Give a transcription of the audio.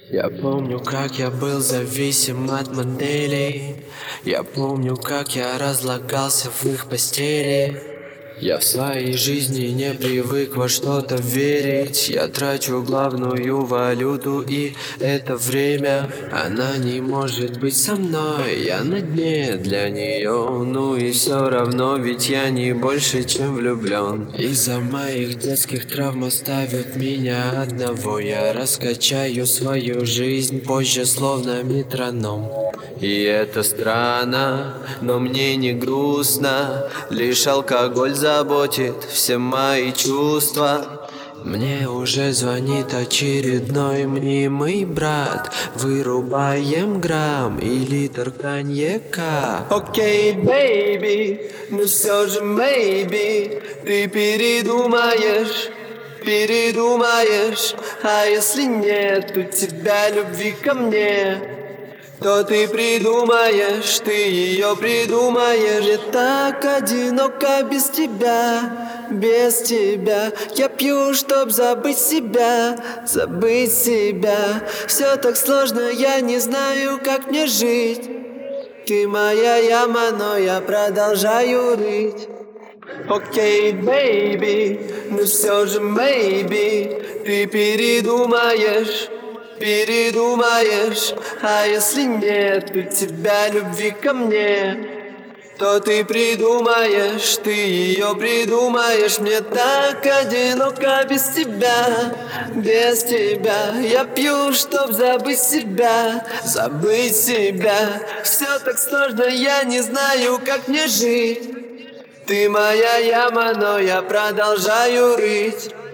Я помню, как я был зависим от моделей. Я помню, как я разлагался в их постели. Я в своей жизни не привык во что-то верить. Я трачу главную валюту, и это время. Она не может быть со мной, я на дне для нее. Ну и все равно, ведь я не больше, чем влюблен. Из-за моих детских травм оставят меня одного. Я раскачаю свою жизнь позже, словно метроном. И это странно, но мне не грустно. Лишь алкоголь заботит все мои чувства. Мне уже звонит очередной мнимый брат. Вырубаем грамм и литр коньяка. Окей, бэйби, но все же maybe ты передумаешь. А если нет у тебя любви ко мне, то ты придумаешь, ты ее придумаешь. Я так одиноко без тебя, без тебя. Я пью, чтоб забыть себя, забыть себя. Все так сложно, я не знаю, как мне жить. Ты моя яма, но я продолжаю рыть. Окей, бэйби, но все же maybe ты передумаешь. А если нет у тебя любви ко мне, то ты придумаешь, ты ее придумаешь. Мне так одиноко без тебя, без тебя. Я пью, чтоб забыть себя, забыть себя. Все так сложно, я не знаю, как мне жить. Ты моя яма, но я продолжаю рыть.